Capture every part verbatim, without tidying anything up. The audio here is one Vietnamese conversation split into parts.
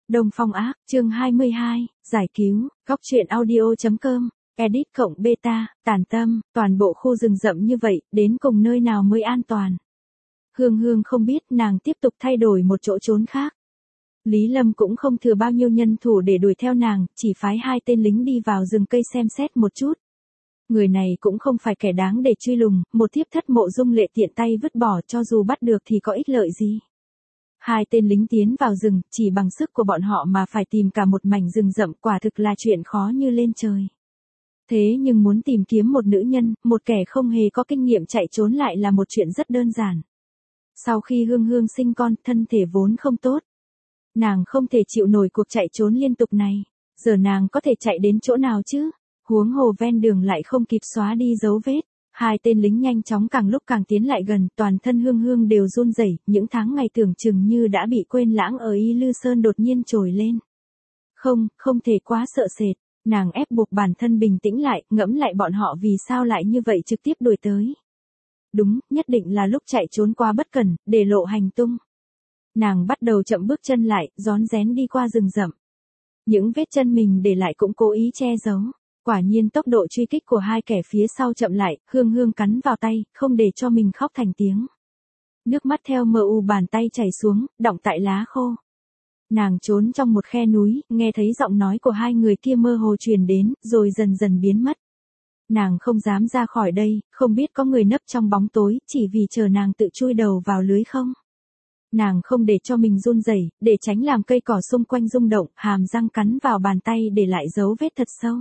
Đông Phong Ác, chương hai mươi hai, giải cứu, góc truyện audio.com, edit cộng beta, tản tâm, toàn bộ khu rừng rậm như vậy, đến cùng nơi nào mới an toàn. Hương Hương không biết, nàng tiếp tục thay đổi một chỗ trốn khác. Lý Lâm cũng không thừa bao nhiêu nhân thủ để đuổi theo nàng, chỉ phái hai tên lính đi vào rừng cây xem xét một chút. Người này cũng không phải kẻ đáng để truy lùng, một thiếp thất Mộ Dung Lệ tiện tay vứt bỏ, cho dù bắt được thì có ích lợi gì. Hai tên lính tiến vào rừng, chỉ bằng sức của bọn họ mà phải tìm cả một mảnh rừng rậm, quả thực là chuyện khó như lên trời. Thế nhưng muốn tìm kiếm một nữ nhân, một kẻ không hề có kinh nghiệm chạy trốn lại là một chuyện rất đơn giản. Sau khi Hương Hương sinh con, thân thể vốn không tốt. Nàng không thể chịu nổi cuộc chạy trốn liên tục này. Giờ nàng có thể chạy đến chỗ nào chứ? Huống hồ ven đường lại không kịp xóa đi dấu vết. Hai tên lính nhanh chóng càng lúc càng tiến lại gần, toàn thân Hương Hương đều run rẩy, những tháng ngày tưởng chừng như đã bị quên lãng ở Y Lư Sơn đột nhiên trồi lên. Không, không thể quá sợ sệt, nàng ép buộc bản thân bình tĩnh lại, ngẫm lại bọn họ vì sao lại như vậy trực tiếp đuổi tới. Đúng, nhất định là lúc chạy trốn quá bất cẩn, để lộ hành tung. Nàng bắt đầu chậm bước chân lại, rón rén đi qua rừng rậm. Những vết chân mình để lại cũng cố ý che giấu. Quả nhiên tốc độ truy kích của hai kẻ phía sau chậm lại, Hương Hương cắn vào tay, không để cho mình khóc thành tiếng. Nước mắt theo mờ u bàn tay chảy xuống, đọng tại lá khô. Nàng trốn trong một khe núi, nghe thấy giọng nói của hai người kia mơ hồ truyền đến, rồi dần dần biến mất. Nàng không dám ra khỏi đây, không biết có người nấp trong bóng tối, chỉ vì chờ nàng tự chui đầu vào lưới không. Nàng không để cho mình run rẩy, để tránh làm cây cỏ xung quanh rung động, hàm răng cắn vào bàn tay để lại dấu vết thật sâu.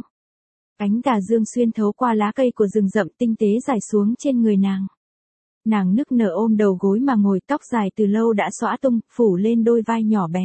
Ánh tà dương xuyên thấu qua lá cây của rừng rậm tinh tế rải xuống trên người nàng. Nàng nức nở ôm đầu gối mà ngồi, tóc dài từ lâu đã xõa tung, phủ lên đôi vai nhỏ bé.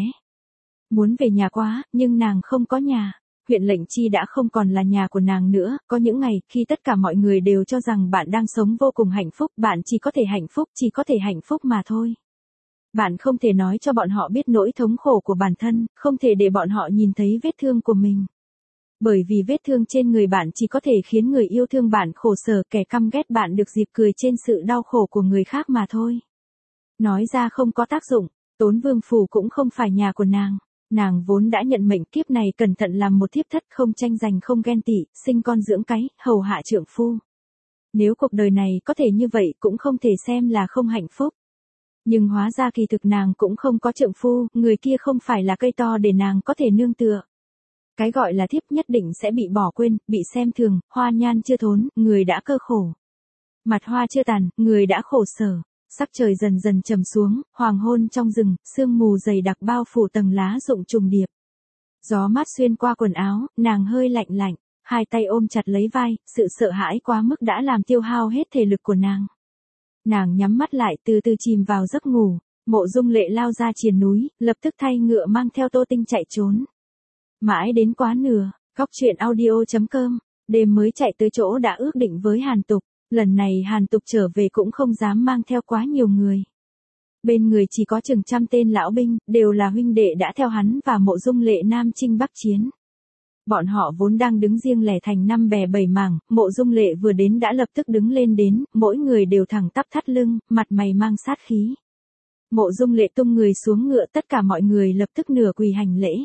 Muốn về nhà quá, nhưng nàng không có nhà. Huyện Lệnh Chi đã không còn là nhà của nàng nữa, có những ngày, khi tất cả mọi người đều cho rằng bạn đang sống vô cùng hạnh phúc, bạn chỉ có thể hạnh phúc, chỉ có thể hạnh phúc mà thôi. Bạn không thể nói cho bọn họ biết nỗi thống khổ của bản thân, không thể để bọn họ nhìn thấy vết thương của mình. Bởi vì vết thương trên người bạn chỉ có thể khiến người yêu thương bạn khổ sở, kẻ căm ghét bạn được dịp cười trên sự đau khổ của người khác mà thôi. Nói ra không có tác dụng, Tốn Vương Phủ cũng không phải nhà của nàng. Nàng vốn đã nhận mệnh kiếp này cẩn thận làm một thiếp thất, không tranh giành không ghen tị, sinh con dưỡng cái, hầu hạ trượng phu. Nếu cuộc đời này có thể như vậy cũng không thể xem là không hạnh phúc. Nhưng hóa ra kỳ thực nàng cũng không có trượng phu, người kia không phải là cây to để nàng có thể nương tựa. Cái gọi là thiếp nhất định sẽ bị bỏ quên, bị xem thường, hoa nhan chưa thốn, người đã cơ khổ. Mặt hoa chưa tàn, người đã khổ sở. Sắc trời dần dần trầm xuống, hoàng hôn trong rừng, sương mù dày đặc bao phủ tầng lá rụng trùng điệp. Gió mát xuyên qua quần áo, nàng hơi lạnh lạnh, hai tay ôm chặt lấy vai, sự sợ hãi quá mức đã làm tiêu hao hết thể lực của nàng. Nàng nhắm mắt lại từ từ chìm vào giấc ngủ, Mộ Dung Lệ lao ra triền núi, lập tức thay ngựa mang theo Tô Tinh chạy trốn. Mãi đến quá nửa, góc truyện audio.com, đêm mới chạy tới chỗ đã ước định với Hàn Tục. Lần này Hàn Tục trở về cũng không dám mang theo quá nhiều người. Bên người chỉ có chừng trăm tên lão binh, đều là huynh đệ đã theo hắn và Mộ Dung Lệ Nam chinh Bắc chiến. Bọn họ vốn đang đứng riêng lẻ thành năm bè bảy mảng, Mộ Dung Lệ vừa đến đã lập tức đứng lên đến, mỗi người đều thẳng tắp thắt lưng, mặt mày mang sát khí. Mộ Dung Lệ tung người xuống ngựa, tất cả mọi người lập tức nửa quỳ hành lễ.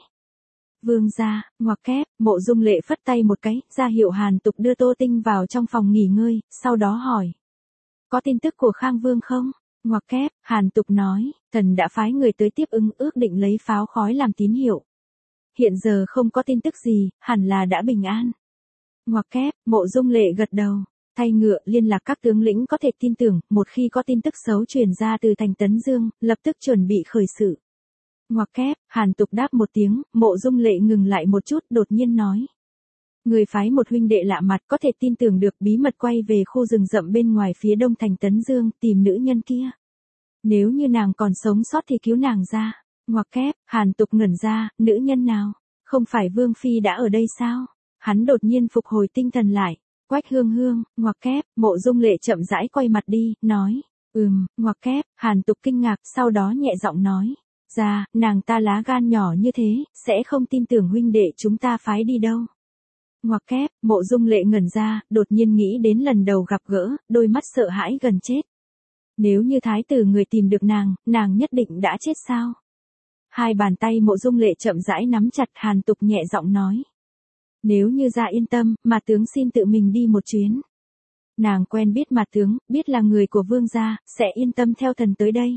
Vương gia, ngoặc kép, Mộ Dung Lệ phất tay một cái, ra hiệu Hàn Tục đưa Tô Tinh vào trong phòng nghỉ ngơi, sau đó hỏi. Có tin tức của Khang Vương không? Ngoặc kép, Hàn Tục nói, thần đã phái người tới tiếp ứng, ước định lấy pháo khói làm tín hiệu. Hiện giờ không có tin tức gì, hẳn là đã bình an. Ngoặc kép, Mộ Dung Lệ gật đầu, thay ngựa liên lạc các tướng lĩnh có thể tin tưởng, một khi có tin tức xấu truyền ra từ thành Tấn Dương, lập tức chuẩn bị khởi sự. Ngoặc kép, Hàn Tục đáp một tiếng, Mộ Dung Lệ ngừng lại một chút, đột nhiên nói. Người phái một huynh đệ lạ mặt có thể tin tưởng được, bí mật quay về khu rừng rậm bên ngoài phía đông thành Tấn Dương, tìm nữ nhân kia. Nếu như nàng còn sống sót thì cứu nàng ra. Ngoặc kép, Hàn Tục ngẩn ra, nữ nhân nào? Không phải Vương Phi đã ở đây sao? Hắn đột nhiên phục hồi tinh thần lại. Quách Hương Hương, ngoặc kép, Mộ Dung Lệ chậm rãi quay mặt đi, nói. Ừm, ngoặc kép, Hàn Tục kinh ngạc, sau đó nhẹ giọng nói. Ra, nàng ta lá gan nhỏ như thế, sẽ không tin tưởng huynh đệ chúng ta phái đi đâu. Ngoặc kép, Mộ Dung Lệ ngẩn ra, đột nhiên nghĩ đến lần đầu gặp gỡ, đôi mắt sợ hãi gần chết. Nếu như thái tử người tìm được nàng, nàng nhất định đã chết sao? Hai bàn tay Mộ Dung Lệ chậm rãi nắm chặt, Hàn Tục nhẹ giọng nói. Nếu như gia yên tâm, mà tướng xin tự mình đi một chuyến. Nàng quen biết mà tướng, biết là người của vương gia, sẽ yên tâm theo thần tới đây.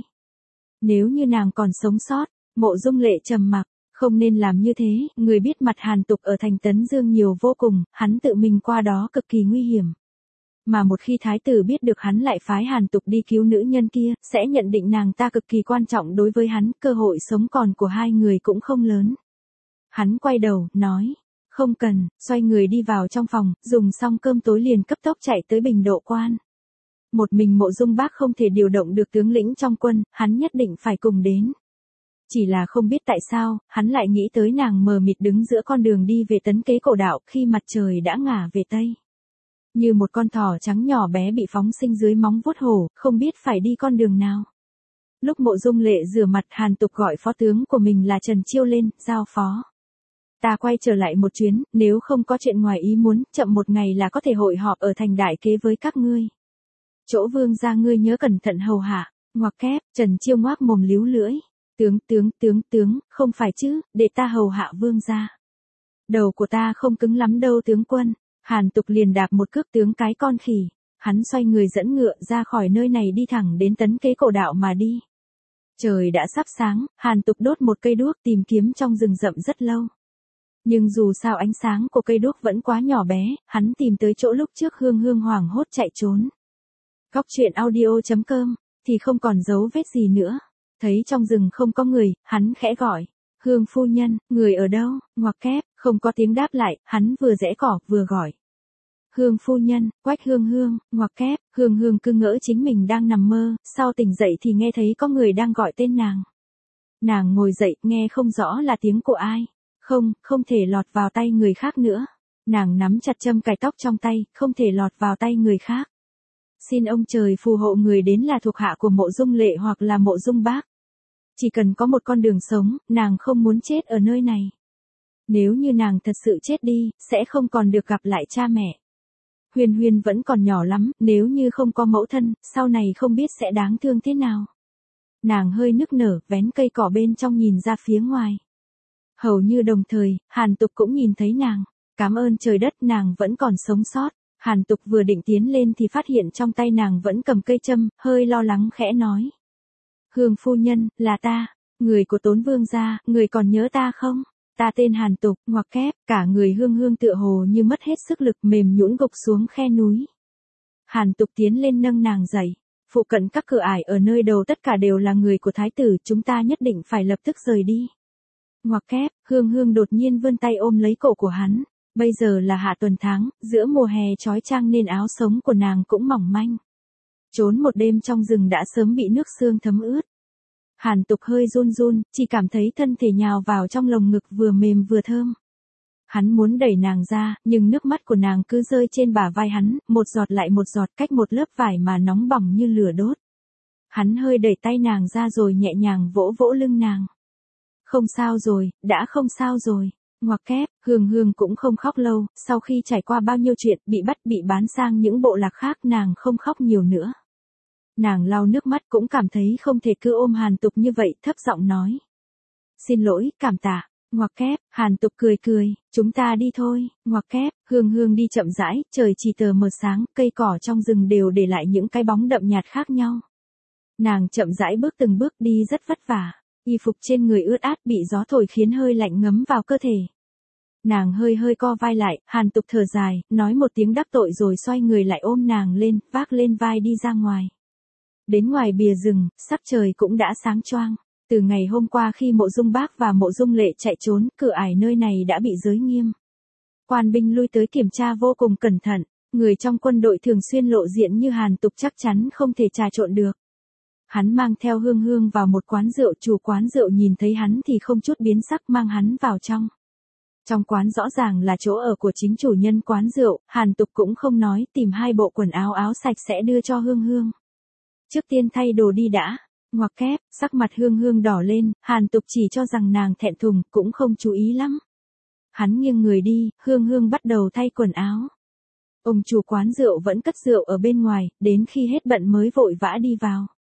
Nếu như nàng còn sống sót, Mộ Dung Lệ trầm mặc, không nên làm như thế, người biết mặt Hàn Tục ở thành Tấn Dương nhiều vô cùng, hắn tự mình qua đó cực kỳ nguy hiểm. Mà một khi thái tử biết được hắn lại phái Hàn Tục đi cứu nữ nhân kia, sẽ nhận định nàng ta cực kỳ quan trọng đối với hắn, cơ hội sống còn của hai người cũng không lớn. Hắn quay đầu, nói, không cần, xoay người đi vào trong phòng, dùng xong cơm tối liền cấp tốc chạy tới Bình Độ Quan. Một mình Mộ Dung Bác không thể điều động được tướng lĩnh trong quân, hắn nhất định phải cùng đến. Chỉ là không biết tại sao, hắn lại nghĩ tới nàng mờ mịt đứng giữa con đường đi về Tấn Kế Cổ Đạo khi mặt trời đã ngả về Tây. Như một con thỏ trắng nhỏ bé bị phóng sinh dưới móng vuốt hổ, không biết phải đi con đường nào. Lúc Mộ Dung Lệ rửa mặt, Hàn Tục gọi phó tướng của mình là Trần Chiêu lên, giao phó. Ta quay trở lại một chuyến, nếu không có chuyện ngoài ý muốn, chậm một ngày là có thể hội họp ở thành Đại Kế với các ngươi. Chỗ vương gia ngươi nhớ cẩn thận hầu hạ, ngoặc kép, Trần Chiêu ngoác mồm líu lưỡi. Tướng, tướng, tướng, tướng, không phải chứ, để ta hầu hạ vương gia. Đầu của ta không cứng lắm đâu tướng quân. Hàn Tục liền đạp một cước tướng cái con khỉ. Hắn xoay người dẫn ngựa ra khỏi nơi này đi thẳng đến Tấn Kế Cổ Đạo mà đi. Trời đã sắp sáng, Hàn Tục đốt một cây đuốc tìm kiếm trong rừng rậm rất lâu. Nhưng dù sao ánh sáng của cây đuốc vẫn quá nhỏ bé, hắn tìm tới chỗ lúc trước Hương Hương hoảng hốt chạy trốn. Góc truyện audio chấm com, thì không còn dấu vết gì nữa. Thấy trong rừng không có người, hắn khẽ gọi. Hương phu nhân, người ở đâu? Ngoặc kép, không có tiếng đáp lại, hắn vừa rẽ cỏ, vừa gọi. Hương phu nhân, Quách Hương Hương, ngoặc kép, Hương Hương cứ ngỡ chính mình đang nằm mơ, sau tỉnh dậy thì nghe thấy có người đang gọi tên nàng. Nàng ngồi dậy, nghe không rõ là tiếng của ai. Không, không thể lọt vào tay người khác nữa. Nàng nắm chặt châm cài tóc trong tay, không thể lọt vào tay người khác. Xin ông trời phù hộ người đến là thuộc hạ của Mộ Dung Lệ hoặc là Mộ Dung Bác. Chỉ cần có một con đường sống, nàng không muốn chết ở nơi này. Nếu như nàng thật sự chết đi, sẽ không còn được gặp lại cha mẹ. Huyền Huyền vẫn còn nhỏ lắm, nếu như không có mẫu thân, sau này không biết sẽ đáng thương thế nào. Nàng hơi nức nở, vén cây cỏ bên trong nhìn ra phía ngoài. Hầu như đồng thời, Hàn Tục cũng nhìn thấy nàng. Cảm ơn trời đất, nàng vẫn còn sống sót. Hàn Tục vừa định tiến lên thì phát hiện trong tay nàng vẫn cầm cây châm, hơi lo lắng khẽ nói. Hương phu nhân, là ta, người của Tốn vương gia, người còn nhớ ta không? Ta tên Hàn Tục, ngoặc kép, cả người Hương Hương tựa hồ như mất hết sức lực, mềm nhũn gục xuống khe núi. Hàn Tục tiến lên nâng nàng dậy. Phụ cận các cửa ải ở nơi đầu tất cả đều là người của thái tử, chúng ta nhất định phải lập tức rời đi. Ngoặc kép, Hương Hương đột nhiên vươn tay ôm lấy cổ của hắn. Bây giờ là hạ tuần tháng, giữa mùa hè chói chang nên áo sống của nàng cũng mỏng manh. Trốn một đêm trong rừng đã sớm bị nước sương thấm ướt. Hàn Tục hơi run run, chỉ cảm thấy thân thể nhào vào trong lồng ngực vừa mềm vừa thơm. Hắn muốn đẩy nàng ra, nhưng nước mắt của nàng cứ rơi trên bả vai hắn, một giọt lại một giọt cách một lớp vải mà nóng bỏng như lửa đốt. Hắn hơi đẩy tay nàng ra rồi nhẹ nhàng vỗ vỗ lưng nàng. Không sao rồi, đã không sao rồi. Ngoặc kép, Hương Hương cũng không khóc lâu, sau khi trải qua bao nhiêu chuyện, bị bắt bị bán sang những bộ lạc khác, nàng không khóc nhiều nữa. Nàng lau nước mắt cũng cảm thấy không thể cứ ôm Hàn Tục như vậy, thấp giọng nói. Xin lỗi, cảm tạ. Ngoặc kép, Hàn Tục cười cười, chúng ta đi thôi. Ngoặc kép, Hương Hương đi chậm rãi, trời chỉ tờ mờ sáng, cây cỏ trong rừng đều để lại những cái bóng đậm nhạt khác nhau. Nàng chậm rãi bước từng bước đi rất vất vả. Y phục trên người ướt át bị gió thổi khiến hơi lạnh ngấm vào cơ thể. Nàng hơi hơi co vai lại, Hàn Tục thở dài, nói một tiếng đắc tội rồi xoay người lại ôm nàng lên, vác lên vai đi ra ngoài. Đến ngoài bìa rừng, sắc trời cũng đã sáng choang. Từ ngày hôm qua khi Mộ Dung Bác và Mộ Dung Lệ chạy trốn, cửa ải nơi này đã bị giới nghiêm. Quan binh lui tới kiểm tra vô cùng cẩn thận, người trong quân đội thường xuyên lộ diện như Hàn Tục chắc chắn không thể trà trộn được. Hắn mang theo Hương Hương vào một quán rượu, chủ quán rượu nhìn thấy hắn thì không chút biến sắc mang hắn vào trong. Trong quán rõ ràng là chỗ ở của chính chủ nhân quán rượu, Hàn Tục cũng không nói, tìm hai bộ quần áo áo sạch sẽ đưa cho Hương Hương. Trước tiên thay đồ đi đã. Ngoặc kép, sắc mặt Hương Hương đỏ lên, Hàn Tục chỉ cho rằng nàng thẹn thùng, cũng không chú ý lắm. Hắn nghiêng người đi, Hương Hương bắt đầu thay quần áo. Ông chủ quán rượu vẫn cất rượu ở bên ngoài, đến khi hết bận mới vội vã đi vào.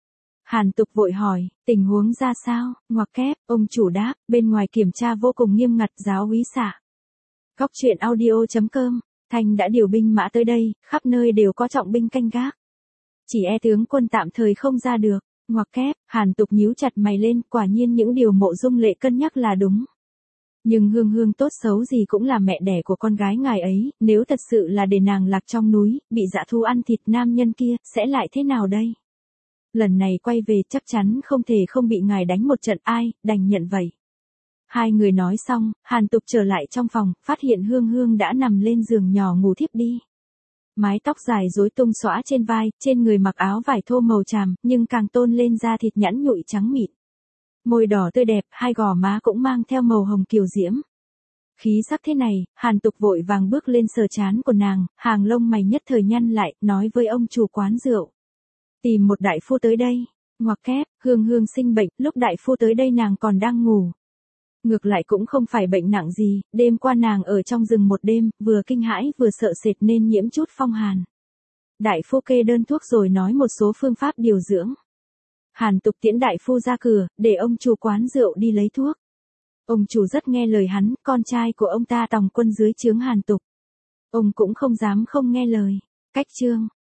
Hàn Tục vội hỏi, tình huống ra sao, ngoặc kép, ông chủ đáp, bên ngoài kiểm tra vô cùng nghiêm ngặt, giáo úy xạ. Góc truyện audio.com, Thanh đã điều binh mã tới đây, khắp nơi đều có trọng binh canh gác. Chỉ e tướng quân tạm thời không ra được, ngoặc kép, Hàn Tục nhíu chặt mày lên, quả nhiên những điều Mộ Dung Lệ cân nhắc là đúng. Nhưng Hương Hương tốt xấu gì cũng là mẹ đẻ của con gái ngài ấy, nếu thật sự là để nàng lạc trong núi, bị dã thú ăn thịt nam nhân kia, sẽ lại thế nào đây? Lần này quay về chắc chắn không thể không bị ngài đánh một trận, ai, đành nhận vậy. Hai người nói xong, Hàn Tục trở lại trong phòng, phát hiện Hương Hương đã nằm lên giường nhỏ ngủ thiếp đi. Mái tóc dài rối tung xõa trên vai, trên người mặc áo vải thô màu tràm, nhưng càng tôn lên da thịt nhẵn nhụi trắng mịn. Môi đỏ tươi đẹp, hai gò má cũng mang theo màu hồng kiều diễm. Khí sắc thế này, Hàn Tục vội vàng bước lên sờ trán của nàng, hàng lông mày nhất thời nhăn lại, nói với ông chủ quán rượu. Tìm một đại phu tới đây. Ngoặc kép, Hương Hương sinh bệnh, lúc đại phu tới đây nàng còn đang ngủ. Ngược lại cũng không phải bệnh nặng gì, đêm qua nàng ở trong rừng một đêm, vừa kinh hãi vừa sợ sệt nên nhiễm chút phong hàn. Đại phu kê đơn thuốc rồi nói một số phương pháp điều dưỡng. Hàn Tục tiễn đại phu ra cửa, để ông chủ quán rượu đi lấy thuốc. Ông chủ rất nghe lời hắn, con trai của ông ta tòng quân dưới trướng Hàn Tục. Ông cũng không dám không nghe lời. Cách chương